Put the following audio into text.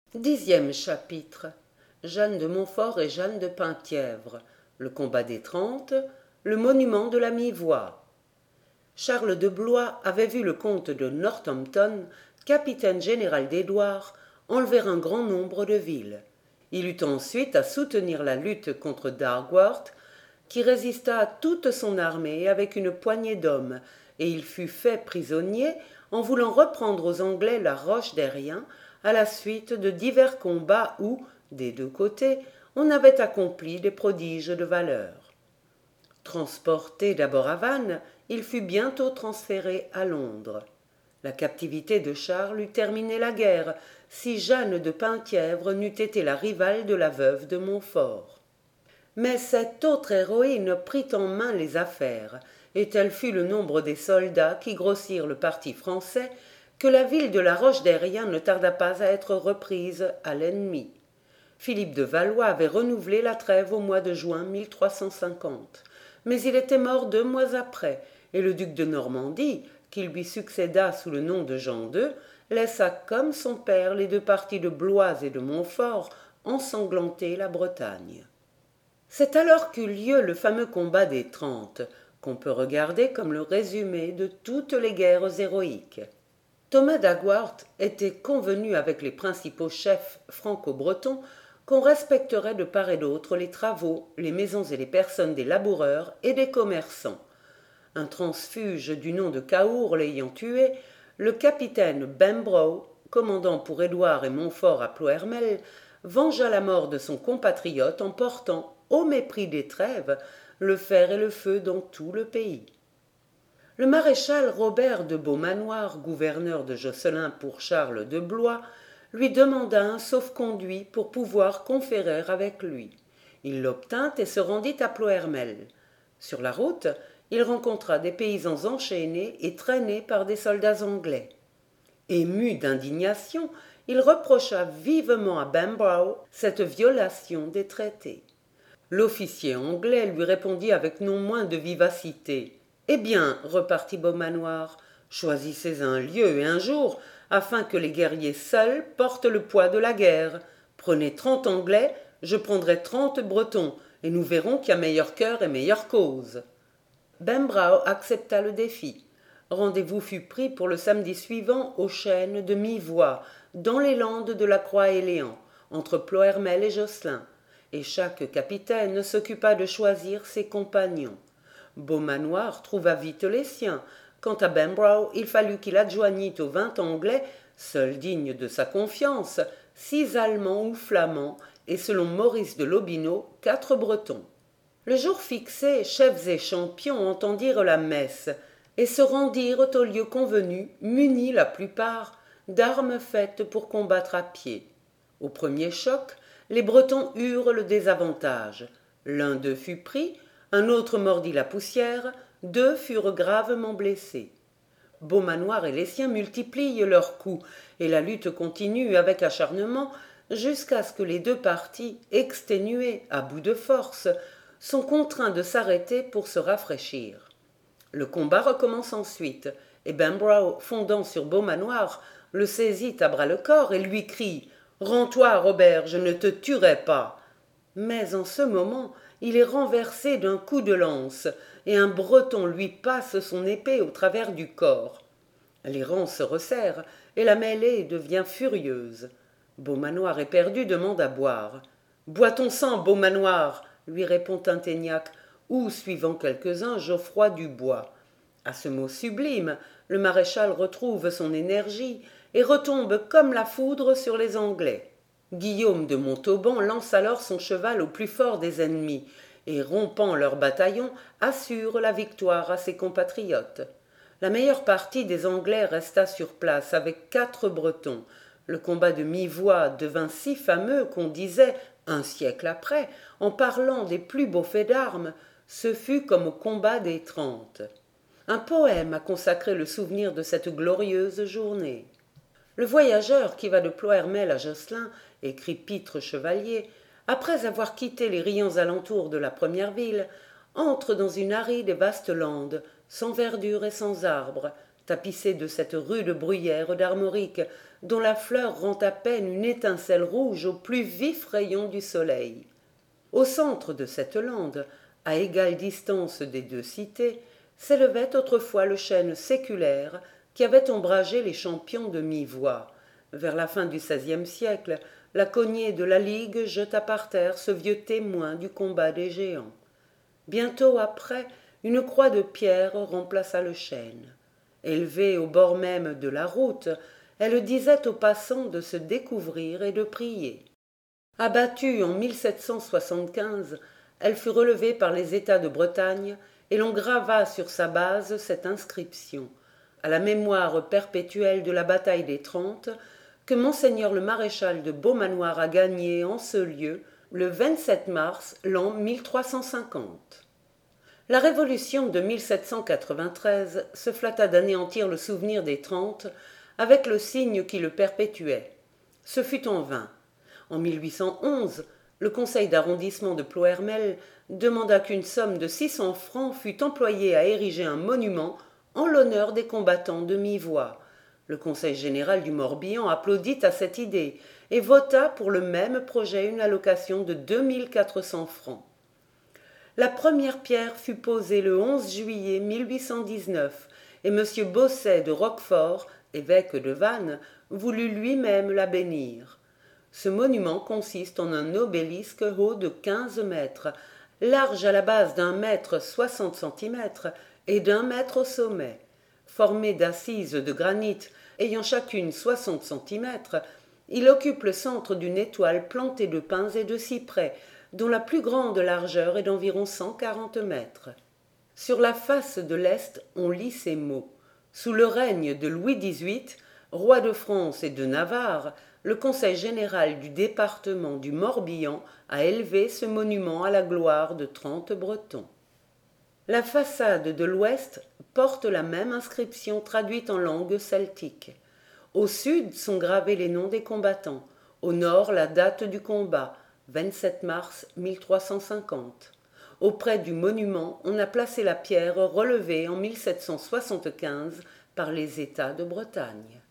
Dixième chapitre. Jeanne de Montfort et Jeanne de Penthièvre. Le combat des Trente. Le monument de la mi-voix. Charles de Blois avait vu le comte de Northampton, capitaine général d'Édouard, enlever un grand nombre de villes. Il eut ensuite à soutenir la lutte contre Dargworth, qui résista à toute son armée avec une poignée d'hommes, et il fut fait prisonnier en voulant reprendre aux Anglais la roche d'Airien, à la suite de divers combats où, des deux côtés, on avait accompli des prodiges de valeur. Transporté d'abord à Vannes, il fut bientôt transféré à Londres. La captivité de Charles eût terminé la guerre, si Jeanne de Penthièvre n'eût été la rivale de la veuve de Montfort. Mais cette autre héroïne prit en main les affaires, et tel fut le nombre des soldats qui grossirent le parti français, que la ville de la roche d'Airien ne tarda pas à être reprise à l'ennemi. Philippe de Valois avait renouvelé la trêve au mois de juin 1350, mais il était mort 2 mois après, et le duc de Normandie, qui lui succéda sous le nom de Jean II, laissa comme son père les deux parties de Blois et de Montfort ensanglanter la Bretagne. C'est alors qu'eut lieu le fameux combat des Trente, qu'on peut regarder comme le résumé de toutes les guerres héroïques. Thomas d'Aguard était convenu avec les principaux chefs franco-bretons qu'on respecterait de part et d'autre les travaux, les maisons et les personnes des laboureurs et des commerçants. Un transfuge du nom de Cahour l'ayant tué, le capitaine Bembrough, commandant pour Édouard et Montfort à Ploërmel, vengea la mort de son compatriote en portant, au mépris des trêves, le fer et le feu dans tout le pays. Le maréchal Robert de Beaumanoir, gouverneur de Josselin pour Charles de Blois, lui demanda un sauf-conduit pour pouvoir conférer avec lui. Il l'obtint et se rendit à Ploërmel. Sur la route, il rencontra des paysans enchaînés et traînés par des soldats anglais. Ému d'indignation, il reprocha vivement à Bembrough cette violation des traités. L'officier anglais lui répondit avec non moins de vivacité. « Eh bien, repartit Beaumanoir, choisissez un lieu et un jour, afin que les guerriers seuls portent le poids de la guerre. Prenez 30 Anglais, je prendrai 30 Bretons, et nous verrons qui a meilleur cœur et meilleure cause. » Bembrough accepta le défi. Rendez-vous fut pris pour le samedi suivant aux chênes de mi-voix, dans les landes de la Croix-Éléan, entre Ploërmel et Josselin, et chaque capitaine s'occupa de choisir ses compagnons. Beaumanoir trouva vite les siens. Quant à Bembrough, il fallut qu'il adjoignît aux 20 Anglais, seuls dignes de sa confiance, 6 Allemands ou Flamands, et selon Maurice de Lobineau, 4 Bretons. Le jour fixé, chefs et champions entendirent la messe, et se rendirent au lieu convenu, munis la plupart d'armes faites pour combattre à pied. Au premier choc, les Bretons eurent le désavantage. L'un d'eux fut pris, un autre mordit la poussière, 2 furent gravement blessés. Beaumanoir et les siens multiplient leurs coups, et la lutte continue avec acharnement jusqu'à ce que les deux parties, exténuées à bout de force, sont contraints de s'arrêter pour se rafraîchir. Le combat recommence ensuite, et Bembrough, fondant sur Beaumanoir, le saisit à bras-le-corps et lui crie « Rends-toi, Robert, je ne te tuerai pas !» Mais en ce moment, il est renversé d'un coup de lance, et un Breton lui passe son épée au travers du corps. Les rangs se resserrent, et la mêlée devient furieuse. Beaumanoir éperdu demande à boire. « Bois ton sang, Beaumanoir !» lui répond Tinténiac, ou, suivant quelques-uns, Geoffroy Dubois. À ce mot sublime, le maréchal retrouve son énergie et retombe comme la foudre sur les Anglais. Guillaume de Montauban lance alors son cheval au plus fort des ennemis, et rompant leur bataillon, assure la victoire à ses compatriotes. La meilleure partie des Anglais resta sur place avec 4 Bretons. Le combat de mi-voix devint si fameux qu'on disait, un siècle après, en parlant des plus beaux faits d'armes, ce fut comme au combat des Trente. Un poème a consacré le souvenir de cette glorieuse journée. Le voyageur qui va de Ploërmel à Josselin, écrit Pitre Chevalier, après avoir quitté les riants alentours de la première ville, entre dans une aride et vaste lande, sans verdure et sans arbres, tapissée de cette rude bruyère d'Armorique, dont la fleur rend à peine une étincelle rouge aux plus vifs rayons du soleil. Au centre de cette lande, à égale distance des deux cités, s'élevait autrefois le chêne séculaire qui avait ombragé les champions de mi-voix. Vers la fin du XVIe siècle, la cognée de la Ligue jeta par terre ce vieux témoin du combat des géants. Bientôt après, une croix de pierre remplaça le chêne. Élevée au bord même de la route, elle disait aux passants de se découvrir et de prier. Abattue en 1775, elle fut relevée par les États de Bretagne et l'on grava sur sa base cette inscription, à la mémoire perpétuelle de la bataille des Trente, que monseigneur le maréchal de Beaumanoir a gagnée en ce lieu le 27 mars l'an 1350. La Révolution de 1793 se flatta d'anéantir le souvenir des Trente avec le signe qui le perpétuait. Ce fut en vain. En 1811, le conseil d'arrondissement de Ploërmel demanda qu'une somme de 600 francs fût employée à ériger un monument en l'honneur des combattants de mi-voix. Le conseil général du Morbihan applaudit à cette idée et vota pour le même projet une allocation de 2400 francs. La première pierre fut posée le 11 juillet 1819 et M. Bosset de Roquefort, évêque de Vannes, voulut lui-même la bénir. Ce monument consiste en un obélisque haut de 15 mètres, large à la base d'1 m 60 centimètres et d'1 m au sommet. Formé d'assises de granit ayant chacune 60 centimètres, il occupe le centre d'une étoile plantée de pins et de cyprès, dont la plus grande largeur est d'environ 140 mètres. Sur la face de l'est, on lit ces mots. Sous le règne de Louis XVIII, roi de France et de Navarre, le conseil général du département du Morbihan a élevé ce monument à la gloire de 30 Bretons. La façade de l'ouest porte la même inscription traduite en langue celtique. Au sud sont gravés les noms des combattants, au nord la date du combat, 27 mars 1350. Auprès du monument, on a placé la pierre relevée en 1775 par les États de Bretagne.